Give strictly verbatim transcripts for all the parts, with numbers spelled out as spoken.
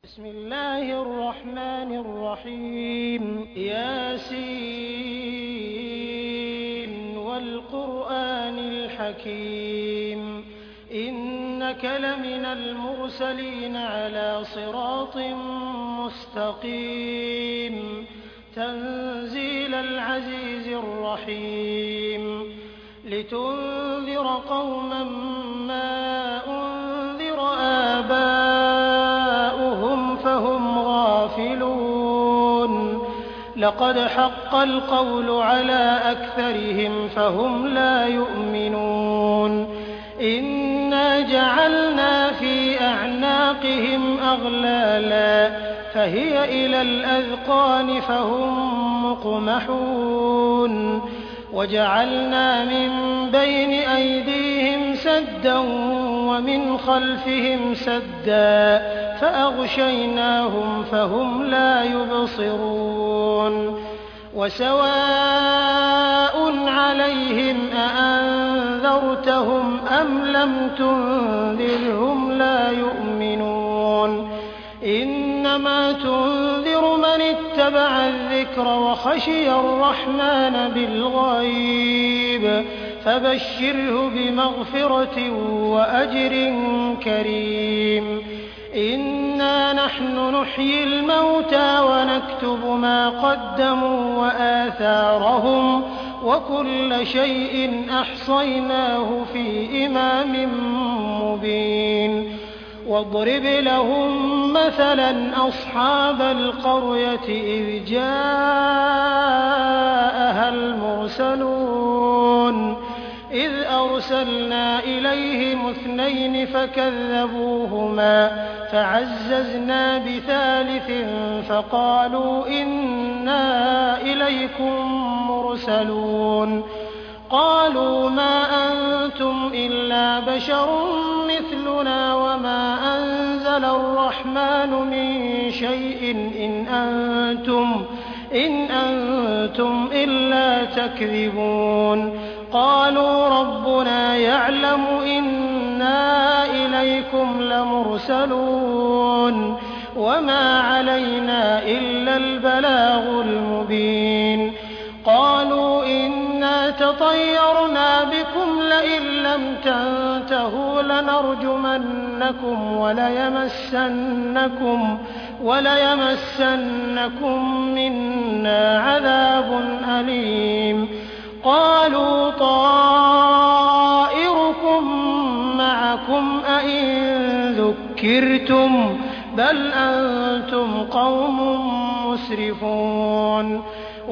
بسم الله الرحمن الرحيم ياسين والقرآن الحكيم إنك لمن المرسلين على صراط مستقيم تنزيل العزيز الرحيم لتنذر قوما ما أنذر آباؤهم فهم غافلون لقد حق القول على أكثرهم فهم لا يؤمنون إنا جعلنا في أعناقهم أغلالا فهي إلى الأذقان فهم مقمحون وجعلنا من بين أيديهم سدا ومن خلفهم سدا فأغشيناهم فهم لا يبصرون وسواء عليهم أأنذرتهم أم لم تنذرهم لا يؤمنون إنما تنذر من اتبع الذكر وخشي الرحمن بالغيب فبشره بمغفرة وأجر كريم إنا نحن نحيي الموتى ونكتب ما قدموا وآثارهم وكل شيء أحصيناه في إمام مبين واضرب لهم مثلا أصحاب القرية إذ جاءها المرسلون إذ أرسلنا إليهم اثنين فكذبوهما فعززنا بثالث فقالوا إنا إليكم مرسلون قالوا ما أنتم إلا بشر مثلنا وما أنزل الرحمن من شيء إن أنتم إن أنتم إلا تكذبون قالوا ربنا يعلم إنا إليكم لمرسلون وما علينا إلا البلاغ المبين قالوا إنا تطيرنا بكم لئن لم تنتهوا لنرجمنكم وليمسنكم وليمسنكم منا عذاب أليم قالوا طائركم معكم أئن ذكرتم بل أنتم قوم مسرفون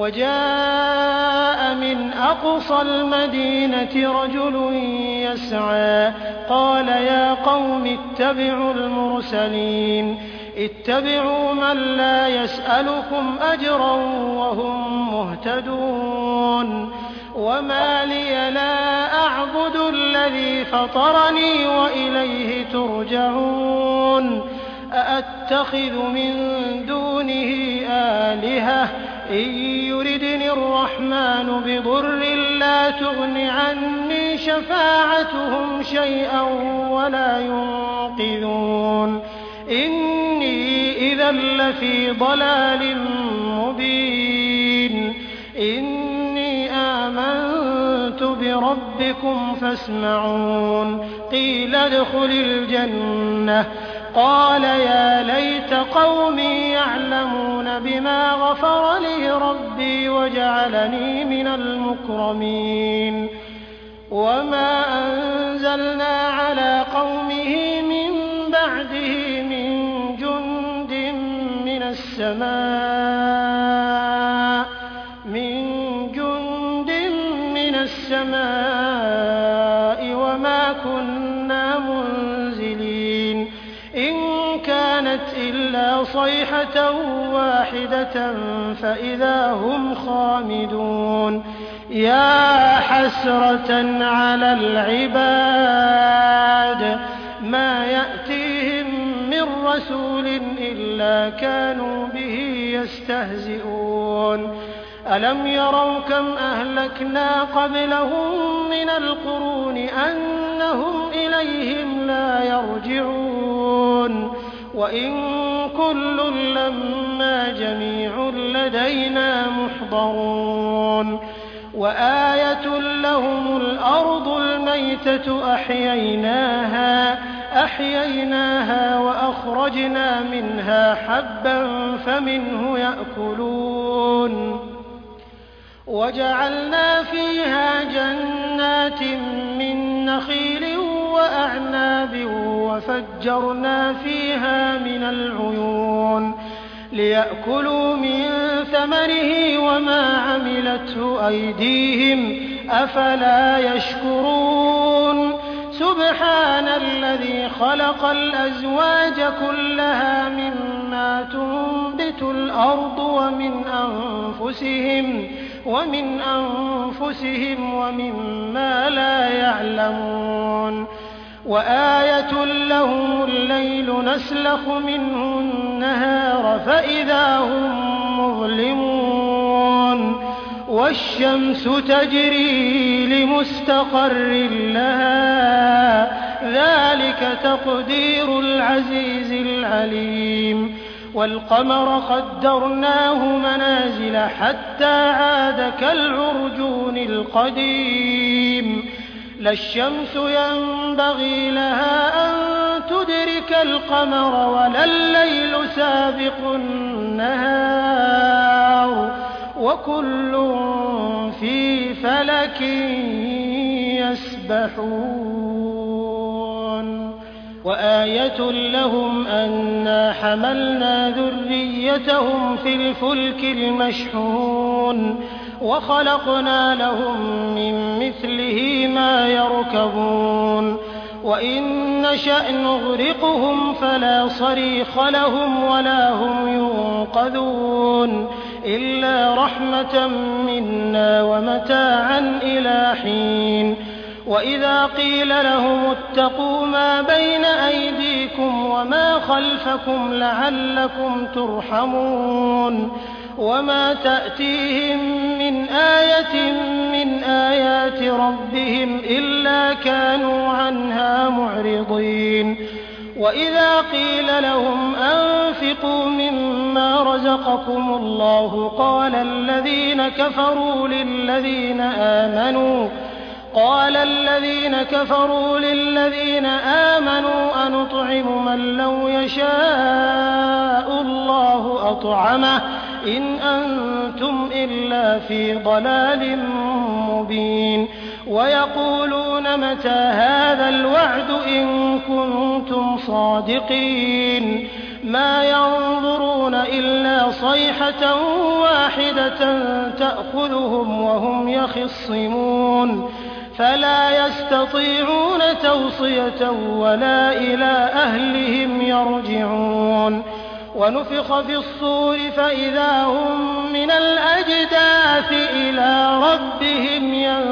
وجاء من أقصى المدينة رجل يسعى قال يا قوم اتبعوا المرسلين اتبعوا من لا يسألكم أجرا وهم مهتدون وما لي لا أعبد الذي فطرني وإليه ترجعون أأتخذ من دونه آلهة إن يردني الرحمن بضر لا تغن عني شفاعتهم شيئا ولا ينقذون إني إذا لفي ضلال مبين إني آمنت بربكم فاسمعون قيل ادخل الجنة قال يا ليت قومي يعلمون بما غفر لي ربي وجعلني من المكرمين وما أنزلنا على قومه من بعده من جند من السماء من جند من السماء وما كنا منزلين إن كانت إلا صيحة واحدة فإذا هم خامدون يا حسرة على العباد ما يأتيهم من رسول إلا كانوا به يستهزئون ألم يروا كم أهلكنا قبلهم من القرون أنهم إليهم لا يرجعون وإن كل لما جميع لدينا محضرون وآية لهم الأرض الميتة أحييناها أحييناها وأخرجنا منها حبا فمنه يأكلون وجعلنا فيها جنات من نخيل وأعناب وفجرنا فيها من العيون ليأكلوا من ثمره وما عملته أيديهم أفلا يشكرون سبحان الذي خلق الأزواج كلها مما تنبت الأرض ومن أنفسهم ومن أنفسهم ومما لا يعلمون وآية لهم الليل نسلخ منه النهار فإذا هم مظلمون والشمس تجري لمستقر لها ذلك تقدير العزيز العليم والقمر قدرناه منازل حتى عاد كالعرجون القديم لا الشمس ينبغي لها أن تدرك القمر ولا الليل سابق النهار وكل في فلك يسبحون وآية لهم أنا حملنا ذريتهم في الفلك المشحون وخلقنا لهم من مثله ما يركبون وإن نشأ نغرقهم فلا صريخ لهم ولا هم ينقذون إلا رحمة منا ومتاعا إلى حين وإذا قيل لهم اتقوا ما بين أيديكم وما خلفكم لعلكم ترحمون وما تأتيهم من آية من آيات ربهم إلا كانوا عنها معرضين وإذا قيل لهم أنفقوا مما رزقكم الله قال الذين كفروا للذين آمنوا قال الذين كفروا للذين آمنوا أنطعم من لو يشاء الله أطعمه إن أنتم إلا في ضلال مبين ويقولون متى هذا الوعد إن كنتم صادقين ما ينظرون إلا صيحة واحدة تأخذهم وهم يخصمون فلا يستطيعون توصية ولا إلى أهلهم يرجعون ونفخ في الصور فإذا هم من الأجداث إلى ربهم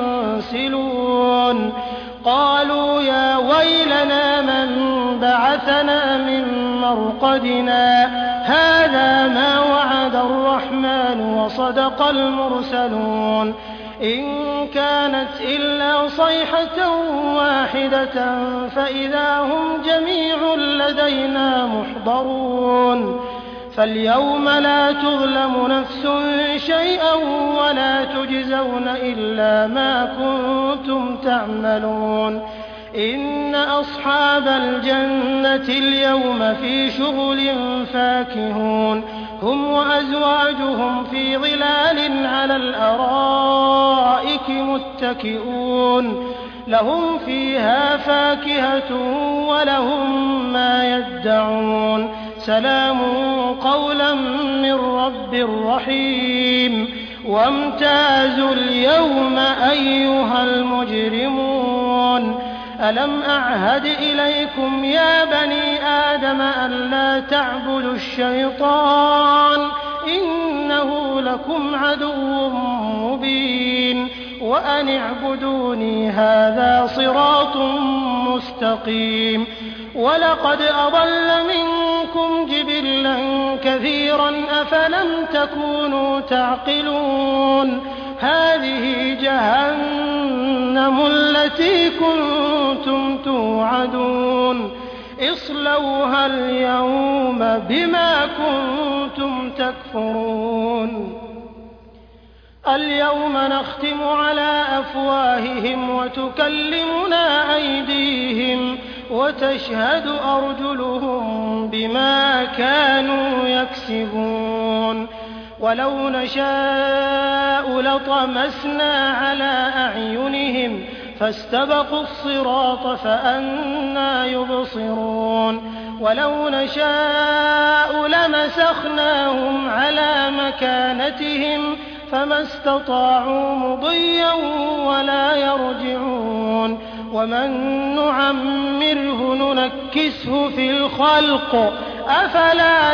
ينسلون قالوا يا ويلنا من بعثنا من مرقدنا هذا ما وعد الرحمن وصدق المرسلون إن كانت إلا صيحة واحدة فإذا هم جميع لدينا محضرون فاليوم لا تظلم نفس شيئا ولا تجزون إلا ما كنتم تعملون إن أصحاب الجنة اليوم في شغل فاكهون هم وأزواجهم في ظلال على الأرائك متكئون لهم فيها فاكهة ولهم ما يدعون سلام قولا من رب رحيم وامتازوا اليوم أيها المجرمون ألم أعهد إليكم يا بني آدم ألا تعبدوا الشيطان إنه لكم عدو مبين وأن اعبدوني هذا صراط مستقيم ولقد أضل منكم جبلا كثيرا أفلم تكونوا تعقلون هذه جهنم التي كنتم توعدون اصلوها اليوم بما كنتم تكفرون اليوم نختم على أفواههم وتكلمنا أيديهم وتشهد أرجلهم بما كانوا يكسبون ولو نشاء لطمسنا على أعينهم فاستبقوا الصراط فأنى يبصرون ولو نشاء لمسخناهم على مكانتهم فما استطاعوا مضيا ولا يرجعون ومن نعمره ننكسه في الخلق أفلا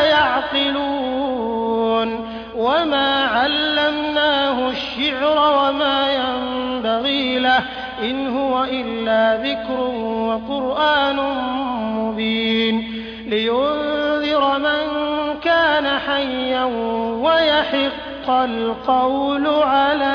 يعقلون وما علمناه الشعر وما ينبغي له إن هو إلا ذكر وقرآن مبين لينذر من كان حيا ويحق القول على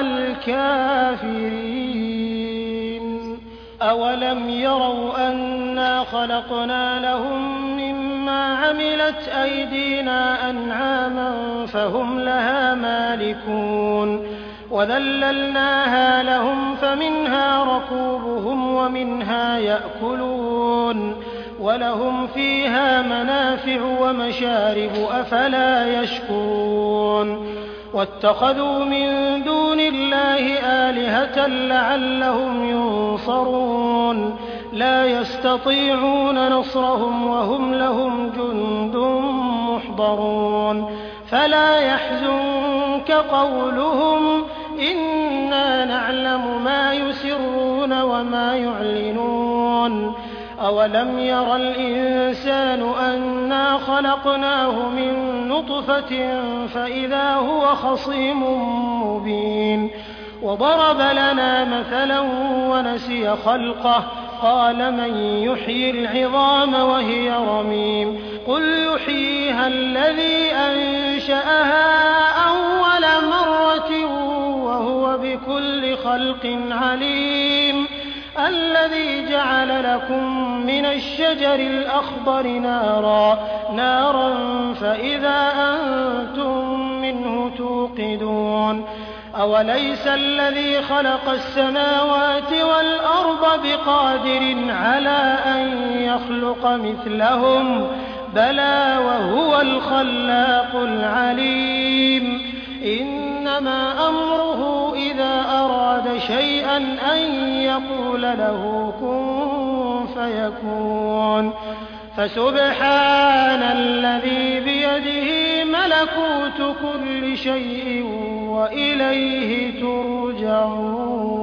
الكافرين أولم يروا أنا خلقنا لهم مما عملت أيدينا أنعاما فهم لها مالكون وذللناها لهم فمنها ركوبهم ومنها يأكلون ولهم فيها منافع ومشارب أفلا يشكرون واتخذوا من دون الله آلهة لعلهم ينصرون لا يستطيعون نصرهم وهم لهم جند محضرون فلا يحزنك قولهم إنا نعلم ما يسرون وما يعلنون أولم ير الإنسان أنا خلقناه من نطفة فإذا هو خصيم مبين وضرب لنا مثلا ونسي خلقه قال من يحيي العظام وهي رميم قل يحييها الذي أنشأها أول مرة وهو بكل خلق عليم الذي جعل لكم من الشجر الأخضر نارا نارا فإذا أنتم منه توقدون أوليس الذي خلق السماوات والأرض بقادر على أن يخلق مثلهم بلى وهو الخلاق العليم إنما أمره إذا أراد شيئا أن يقول له كن فيكون فسبحان الذي بيده ملكوت كل شيء وإليه ترجعون